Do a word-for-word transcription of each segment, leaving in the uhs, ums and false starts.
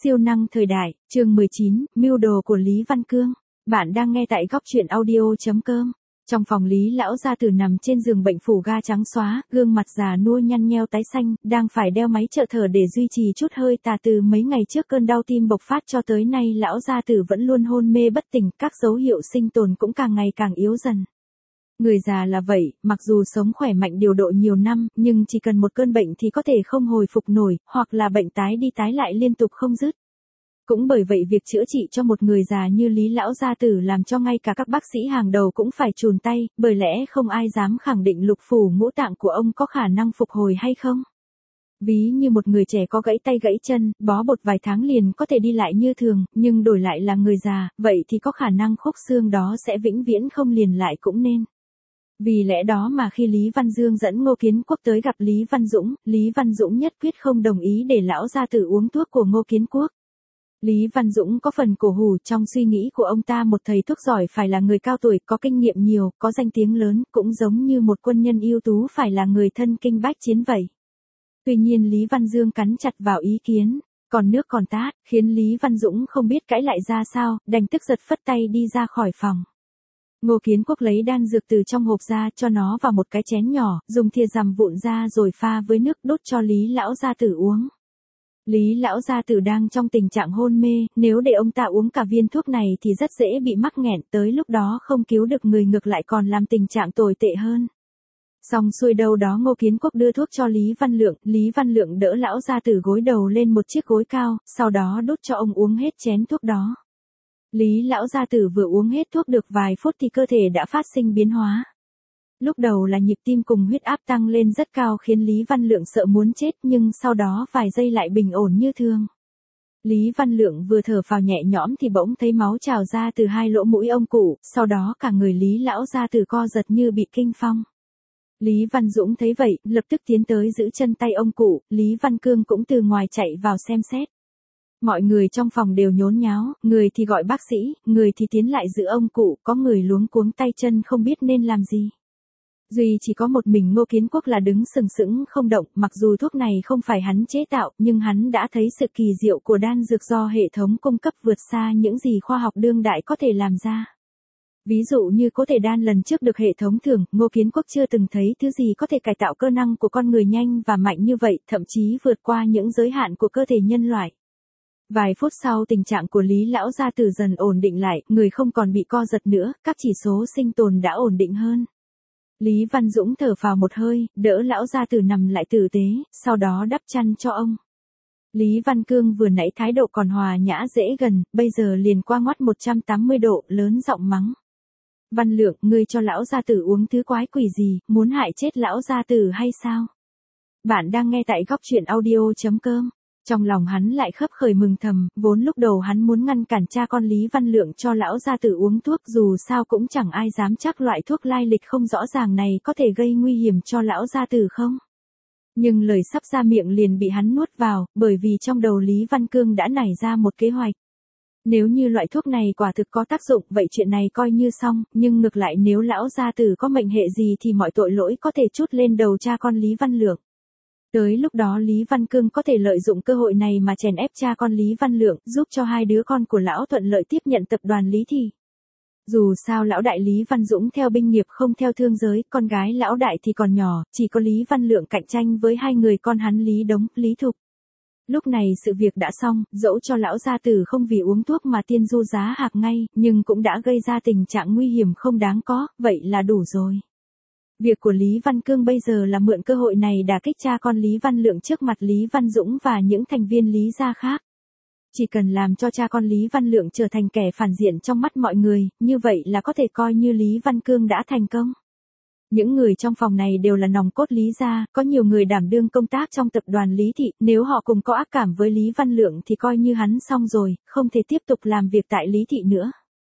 Siêu năng thời đại, chương mười chín, mưu đồ của Lý Văn Cương. Bạn đang nghe tại góc truyện audio chấm com. Trong phòng Lý lão gia tử nằm trên giường bệnh phủ ga trắng xóa, gương mặt già nua nhăn nheo tái xanh, đang phải đeo máy trợ thở để duy trì chút hơi tà. Từ mấy ngày trước cơn đau tim bộc phát cho tới nay lão gia tử vẫn luôn hôn mê bất tỉnh, các dấu hiệu sinh tồn cũng càng ngày càng yếu dần. Người già là vậy, mặc dù sống khỏe mạnh điều độ nhiều năm, nhưng chỉ cần một cơn bệnh thì có thể không hồi phục nổi, hoặc là bệnh tái đi tái lại liên tục không dứt. Cũng bởi vậy việc chữa trị cho một người già như Lý lão gia tử làm cho ngay cả các bác sĩ hàng đầu cũng phải chùn tay, bởi lẽ không ai dám khẳng định lục phủ ngũ tạng của ông có khả năng phục hồi hay không. Ví như một người trẻ có gãy tay gãy chân, bó bột vài tháng liền có thể đi lại như thường, nhưng đổi lại là người già, vậy thì có khả năng khúc xương đó sẽ vĩnh viễn không liền lại cũng nên. Vì lẽ đó mà khi Lý Văn Dương dẫn Ngô Kiến Quốc tới gặp Lý Văn Dũng, Lý Văn Dũng nhất quyết không đồng ý để lão gia tử uống thuốc của Ngô Kiến Quốc. Lý Văn Dũng có phần cổ hủ, trong suy nghĩ của ông ta một thầy thuốc giỏi phải là người cao tuổi, có kinh nghiệm nhiều, có danh tiếng lớn, cũng giống như một quân nhân ưu tú phải là người thân kinh bách chiến vậy. Tuy nhiên Lý Văn Dương cắn chặt vào ý kiến, còn nước còn tát, khiến Lý Văn Dũng không biết cãi lại ra sao, đành tức giật phất tay đi ra khỏi phòng. Ngô Kiến Quốc lấy đan dược từ trong hộp ra, cho nó vào một cái chén nhỏ, dùng thìa rằm vụn ra rồi pha với nước đút cho Lý lão gia tử uống. Lý lão gia tử đang trong tình trạng hôn mê, nếu để ông ta uống cả viên thuốc này thì rất dễ bị mắc nghẹn, tới lúc đó không cứu được người ngược lại còn làm tình trạng tồi tệ hơn. Xong xuôi đâu đó Ngô Kiến Quốc đưa thuốc cho Lý Văn Lượng, Lý Văn Lượng đỡ lão gia tử gối đầu lên một chiếc gối cao, sau đó đút cho ông uống hết chén thuốc đó. Lý lão gia tử vừa uống hết thuốc được vài phút thì cơ thể đã phát sinh biến hóa. Lúc đầu là nhịp tim cùng huyết áp tăng lên rất cao khiến Lý Văn Lượng sợ muốn chết, nhưng sau đó vài giây lại bình ổn như thường. Lý Văn Lượng vừa thở phào nhẹ nhõm thì bỗng thấy máu trào ra từ hai lỗ mũi ông cụ, sau đó cả người Lý lão gia tử co giật như bị kinh phong. Lý Văn Dũng thấy vậy, lập tức tiến tới giữ chân tay ông cụ, Lý Văn Cương cũng từ ngoài chạy vào xem xét. Mọi người trong phòng đều nhốn nháo, người thì gọi bác sĩ, người thì tiến lại giữ ông cụ, có người luống cuống tay chân không biết nên làm gì. Duy chỉ có một mình Ngô Kiến Quốc là đứng sừng sững không động, mặc dù thuốc này không phải hắn chế tạo, nhưng hắn đã thấy sự kỳ diệu của đan dược do hệ thống cung cấp vượt xa những gì khoa học đương đại có thể làm ra. Ví dụ như có thể đan lần trước được hệ thống thưởng, Ngô Kiến Quốc chưa từng thấy thứ gì có thể cải tạo cơ năng của con người nhanh và mạnh như vậy, thậm chí vượt qua những giới hạn của cơ thể nhân loại. Vài phút sau tình trạng của Lý lão gia tử dần ổn định lại, người không còn bị co giật nữa, các chỉ số sinh tồn đã ổn định hơn. Lý Văn Dũng thở phào một hơi, đỡ lão gia tử nằm lại tử tế, sau đó đắp chăn cho ông. Lý Văn Cương vừa nãy thái độ còn hòa nhã dễ gần, bây giờ liền qua ngoắt một trăm tám mươi độ, lớn giọng mắng. Văn Lượng, ngươi cho lão gia tử uống thứ quái quỷ gì, muốn hại chết lão gia tử hay sao? Bạn đang nghe tại góc truyện audio chấm com. Trong lòng hắn lại khấp khởi mừng thầm, vốn lúc đầu hắn muốn ngăn cản cha con Lý Văn Lượng cho lão gia tử uống thuốc, dù sao cũng chẳng ai dám chắc loại thuốc lai lịch không rõ ràng này có thể gây nguy hiểm cho lão gia tử không. Nhưng lời sắp ra miệng liền bị hắn nuốt vào, bởi vì trong đầu Lý Văn Cương đã nảy ra một kế hoạch. Nếu như loại thuốc này quả thực có tác dụng, vậy chuyện này coi như xong, nhưng ngược lại nếu lão gia tử có mệnh hệ gì thì mọi tội lỗi có thể trút lên đầu cha con Lý Văn Lượng. Tới lúc đó Lý Văn Cương có thể lợi dụng cơ hội này mà chèn ép cha con Lý Văn Lượng, giúp cho hai đứa con của lão thuận lợi tiếp nhận tập đoàn Lý Thị. Dù sao lão đại Lý Văn Dũng theo binh nghiệp không theo thương giới, con gái lão đại thì còn nhỏ, chỉ có Lý Văn Lượng cạnh tranh với hai người con hắn Lý Đống, Lý Thục. Lúc này sự việc đã xong, dẫu cho lão gia tử không vì uống thuốc mà tiên du giá hạc ngay, nhưng cũng đã gây ra tình trạng nguy hiểm không đáng có, vậy là đủ rồi. Việc của Lý Văn Cương bây giờ là mượn cơ hội này đả kích cha con Lý Văn Lượng trước mặt Lý Văn Dũng và những thành viên Lý gia khác. Chỉ cần làm cho cha con Lý Văn Lượng trở thành kẻ phản diện trong mắt mọi người, như vậy là có thể coi như Lý Văn Cương đã thành công. Những người trong phòng này đều là nòng cốt Lý gia, có nhiều người đảm đương công tác trong tập đoàn Lý Thị, nếu họ cùng có ác cảm với Lý Văn Lượng thì coi như hắn xong rồi, không thể tiếp tục làm việc tại Lý Thị nữa.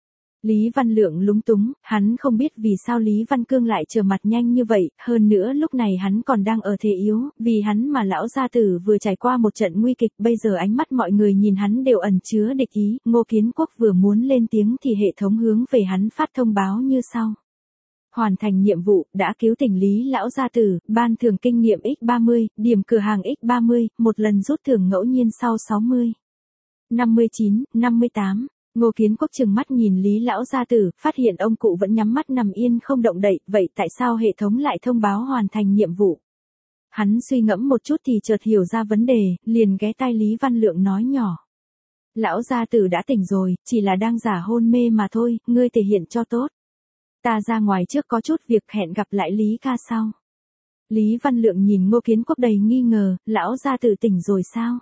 Lý Văn Lượng lúng túng, hắn không biết vì sao Lý Văn Cương lại trở mặt nhanh như vậy, hơn nữa lúc này hắn còn đang ở thế yếu, vì hắn mà lão gia tử vừa trải qua một trận nguy kịch, bây giờ ánh mắt mọi người nhìn hắn đều ẩn chứa địch ý, Ngô Kiến Quốc vừa muốn lên tiếng thì hệ thống hướng về hắn phát thông báo như sau. Hoàn thành nhiệm vụ, đã cứu tỉnh Lý lão gia tử, ban thưởng kinh nghiệm nhân ba mươi, điểm cửa hàng nhân ba mươi, một lần rút thưởng ngẫu nhiên sau sáu mươi. năm mươi chín, năm mươi tám. Ngô Kiến Quốc trừng mắt nhìn Lý lão gia tử, phát hiện ông cụ vẫn nhắm mắt nằm yên không động đậy, vậy tại sao hệ thống lại thông báo hoàn thành nhiệm vụ? Hắn suy ngẫm một chút thì chợt hiểu ra vấn đề, liền ghé tai Lý Văn Lượng nói nhỏ. Lão gia tử đã tỉnh rồi, chỉ là đang giả hôn mê mà thôi, ngươi thể hiện cho tốt. Ta ra ngoài trước có chút việc, hẹn gặp lại Lý ca sau. Lý Văn Lượng nhìn Ngô Kiến Quốc đầy nghi ngờ, lão gia tử tỉnh rồi sao?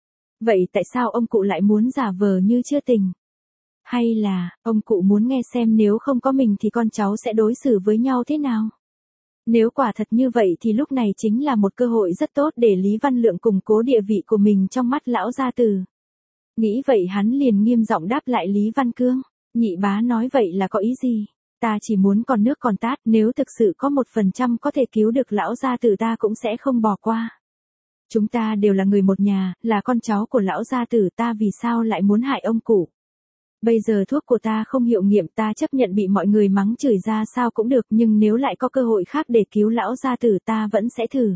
Vậy tại sao ông cụ lại muốn giả vờ như chưa tỉnh? Hay là, ông cụ muốn nghe xem nếu không có mình thì con cháu sẽ đối xử với nhau thế nào? Nếu quả thật như vậy thì lúc này chính là một cơ hội rất tốt để Lý Văn Lượng củng cố địa vị của mình trong mắt lão gia tử. Nghĩ vậy hắn liền nghiêm giọng đáp lại Lý Văn Cương. Nhị bá nói vậy là có ý gì? Ta chỉ muốn còn nước còn tát, nếu thực sự có một phần trăm có thể cứu được lão gia tử ta cũng sẽ không bỏ qua. Chúng ta đều là người một nhà, là con cháu của lão gia tử, ta vì sao lại muốn hại ông cụ? Bây giờ thuốc của ta không hiệu nghiệm, ta chấp nhận bị mọi người mắng chửi ra sao cũng được, nhưng nếu lại có cơ hội khác để cứu lão gia tử ta vẫn sẽ thử.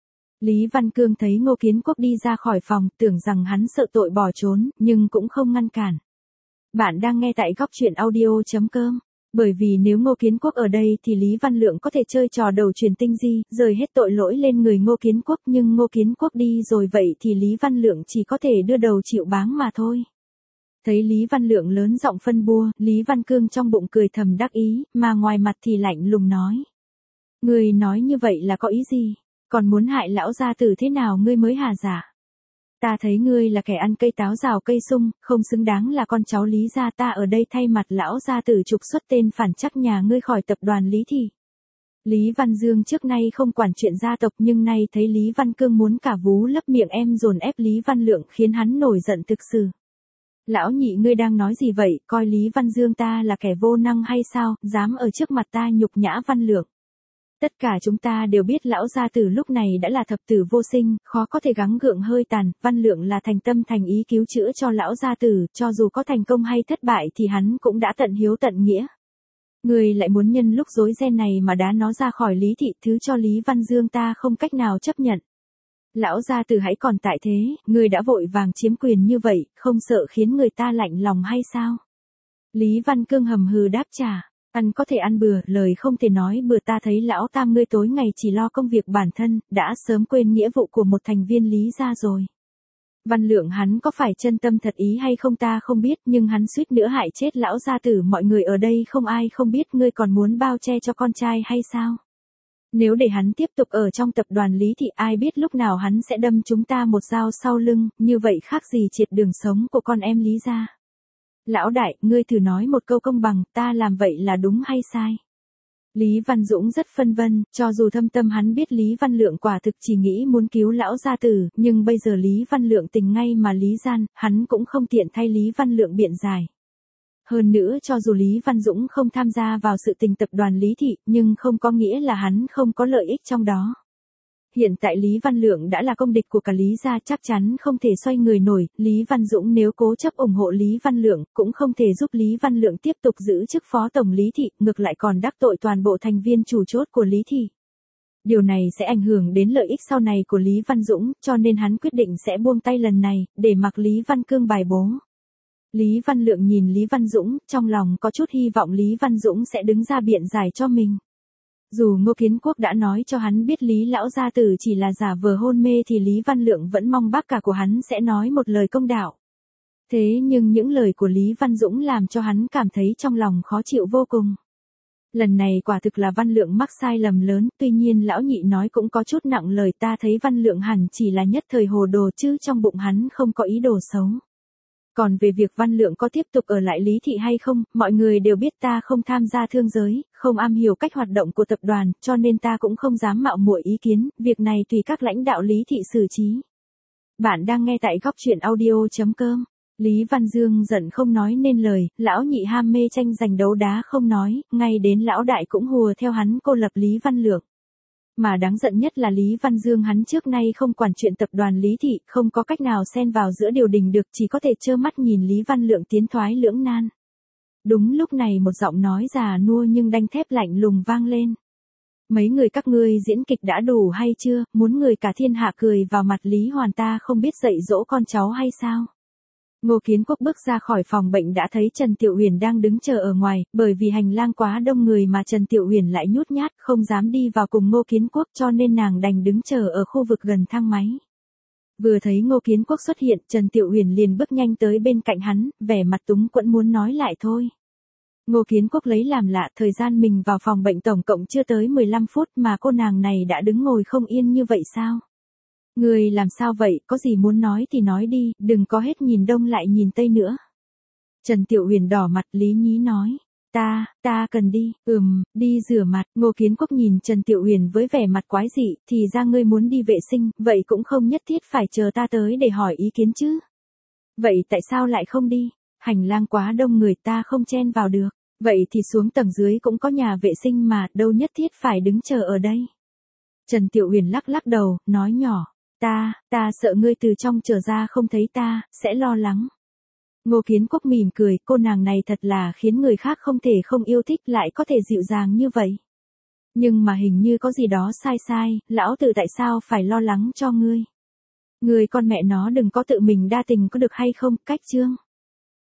Lý Văn Cương thấy Ngô Kiến Quốc đi ra khỏi phòng, tưởng rằng hắn sợ tội bỏ trốn, nhưng cũng không ngăn cản. Bạn đang nghe tại góc truyện audio chấm com. Bởi vì nếu Ngô Kiến Quốc ở đây thì Lý Văn Lượng có thể chơi trò đầu truyền tinh di, rời hết tội lỗi lên người Ngô Kiến Quốc, nhưng Ngô Kiến Quốc đi rồi vậy thì Lý Văn Lượng chỉ có thể đưa đầu chịu báng mà thôi. Thấy Lý Văn Lượng lớn giọng phân bua, Lý Văn Cương trong bụng cười thầm đắc ý, mà ngoài mặt thì lạnh lùng nói. Ngươi nói như vậy là có ý gì? Còn muốn hại lão gia tử thế nào ngươi mới hà giả? Ta thấy ngươi là kẻ ăn cây táo rào cây sung, không xứng đáng là con cháu Lý gia, ta ở đây thay mặt lão gia tử trục xuất tên phản chắc nhà ngươi khỏi tập đoàn Lý Thị. Lý Văn Dương trước nay không quản chuyện gia tộc, nhưng nay thấy Lý Văn Cương muốn cả vú lấp miệng em dồn ép Lý Văn Lượng khiến hắn nổi giận thực sự. Lão nhị ngươi đang nói gì vậy, coi Lý Văn Dương ta là kẻ vô năng hay sao, dám ở trước mặt ta nhục nhã Văn Lượng. Tất cả chúng ta đều biết lão gia tử lúc này đã là thập tử vô sinh, khó có thể gắng gượng hơi tàn, Văn Lượng là thành tâm thành ý cứu chữa cho lão gia tử, cho dù có thành công hay thất bại thì hắn cũng đã tận hiếu tận nghĩa. Người lại muốn nhân lúc rối ren này mà đá nó ra khỏi Lý Thị, thứ cho Lý Văn Dương ta không cách nào chấp nhận. Lão gia tử hãy còn tại thế, người đã vội vàng chiếm quyền như vậy, không sợ khiến người ta lạnh lòng hay sao? Lý Văn Cương hầm hừ đáp trả. Ăn có thể ăn bừa, lời không thể nói bừa, ta thấy lão tam ngươi tối ngày chỉ lo công việc bản thân, đã sớm quên nghĩa vụ của một thành viên Lý gia rồi. Văn Lượng hắn có phải chân tâm thật ý hay không ta không biết, nhưng hắn suýt nữa hại chết lão gia tử, mọi người ở đây không ai không biết, ngươi còn muốn bao che cho con trai hay sao? Nếu để hắn tiếp tục ở trong tập đoàn Lý Thị, ai biết lúc nào hắn sẽ đâm chúng ta một dao sau lưng, như vậy khác gì triệt đường sống của con em Lý gia. Lão đại, ngươi thử nói một câu công bằng, ta làm vậy là đúng hay sai? Lý Văn Dũng rất phân vân, cho dù thâm tâm hắn biết Lý Văn Lượng quả thực chỉ nghĩ muốn cứu lão gia tử, nhưng bây giờ Lý Văn Lượng tình ngay mà lý gian, hắn cũng không tiện thay Lý Văn Lượng biện giải. Hơn nữa cho dù Lý Văn Dũng không tham gia vào sự tình tập đoàn Lý Thị, nhưng không có nghĩa là hắn không có lợi ích trong đó. Hiện tại Lý Văn Lượng đã là công địch của cả Lý gia, chắc chắn không thể xoay người nổi, Lý Văn Dũng nếu cố chấp ủng hộ Lý Văn Lượng, cũng không thể giúp Lý Văn Lượng tiếp tục giữ chức phó tổng Lý Thị, ngược lại còn đắc tội toàn bộ thành viên chủ chốt của Lý Thị. Điều này sẽ ảnh hưởng đến lợi ích sau này của Lý Văn Dũng, cho nên hắn quyết định sẽ buông tay lần này, để mặc Lý Văn Cương bài bố. Lý Văn Lượng nhìn Lý Văn Dũng, trong lòng có chút hy vọng Lý Văn Dũng sẽ đứng ra biện giải cho mình. Dù Ngô Kiến Quốc đã nói cho hắn biết Lý lão gia tử chỉ là giả vờ hôn mê thì Lý Văn Lượng vẫn mong bác cả của hắn sẽ nói một lời công đạo. Thế nhưng những lời của Lý Văn Dũng làm cho hắn cảm thấy trong lòng khó chịu vô cùng. Lần này quả thực là Văn Lượng mắc sai lầm lớn, tuy nhiên lão nhị nói cũng có chút nặng lời, ta thấy Văn Lượng hẳn chỉ là nhất thời hồ đồ chứ trong bụng hắn không có ý đồ xấu. Còn về việc Văn Lượng có tiếp tục ở lại Lý Thị hay không, mọi người đều biết ta không tham gia thương giới, không am hiểu cách hoạt động của tập đoàn, cho nên ta cũng không dám mạo muội ý kiến, việc này tùy các lãnh đạo Lý Thị xử trí. Bạn đang nghe tại góc truyện audio chấm com. Lý Văn Dương giận không nói nên lời, lão nhị ham mê tranh giành đấu đá không nói, ngay đến lão đại cũng hùa theo hắn cô lập Lý Văn Lượng. Mà đáng giận nhất là Lý Văn Dương hắn trước nay không quản chuyện tập đoàn Lý Thị, không có cách nào xen vào giữa điều đình được, chỉ có thể trơ mắt nhìn Lý Văn Lượng tiến thoái lưỡng nan. Đúng lúc này một giọng nói già nua nhưng đanh thép lạnh lùng vang lên. Mấy người các ngươi diễn kịch đã đủ hay chưa, muốn người cả thiên hạ cười vào mặt Lý Hoàn ta không biết dạy dỗ con cháu hay sao? Ngô Kiến Quốc bước ra khỏi phòng bệnh đã thấy Trần Tiểu Uyển đang đứng chờ ở ngoài, bởi vì hành lang quá đông người mà Trần Tiểu Uyển lại nhút nhát không dám đi vào cùng Ngô Kiến Quốc cho nên nàng đành đứng chờ ở khu vực gần thang máy. Vừa thấy Ngô Kiến Quốc xuất hiện, Trần Tiểu Uyển liền bước nhanh tới bên cạnh hắn, vẻ mặt túng quẫn muốn nói lại thôi. Ngô Kiến Quốc lấy làm lạ, thời gian mình vào phòng bệnh tổng cộng chưa tới mười lăm phút mà cô nàng này đã đứng ngồi không yên như vậy sao? Người làm sao vậy, có gì muốn nói thì nói đi, đừng có hết nhìn đông lại nhìn tây nữa. Trần Tiểu Uyển đỏ mặt lý nhí nói. Ta, ta cần đi, ừm, đi rửa mặt. Ngô Kiến Quốc nhìn Trần Tiểu Uyển với vẻ mặt quái dị, thì ra ngươi muốn đi vệ sinh, vậy cũng không nhất thiết phải chờ ta tới để hỏi ý kiến chứ. Vậy tại sao lại không đi? Hành lang quá đông người ta không chen vào được. Vậy thì xuống tầng dưới cũng có nhà vệ sinh mà, đâu nhất thiết phải đứng chờ ở đây. Trần Tiểu Uyển lắc lắc đầu, nói nhỏ. Ta, ta sợ ngươi từ trong trở ra không thấy ta, sẽ lo lắng. Ngô Kiến Quốc mỉm cười, cô nàng này thật là khiến người khác không thể không yêu thích lại có thể dịu dàng như vậy. Nhưng mà hình như có gì đó sai sai, lão tử tại sao phải lo lắng cho ngươi? Ngươi con mẹ nó đừng có tự mình đa tình có được hay không, cách chương.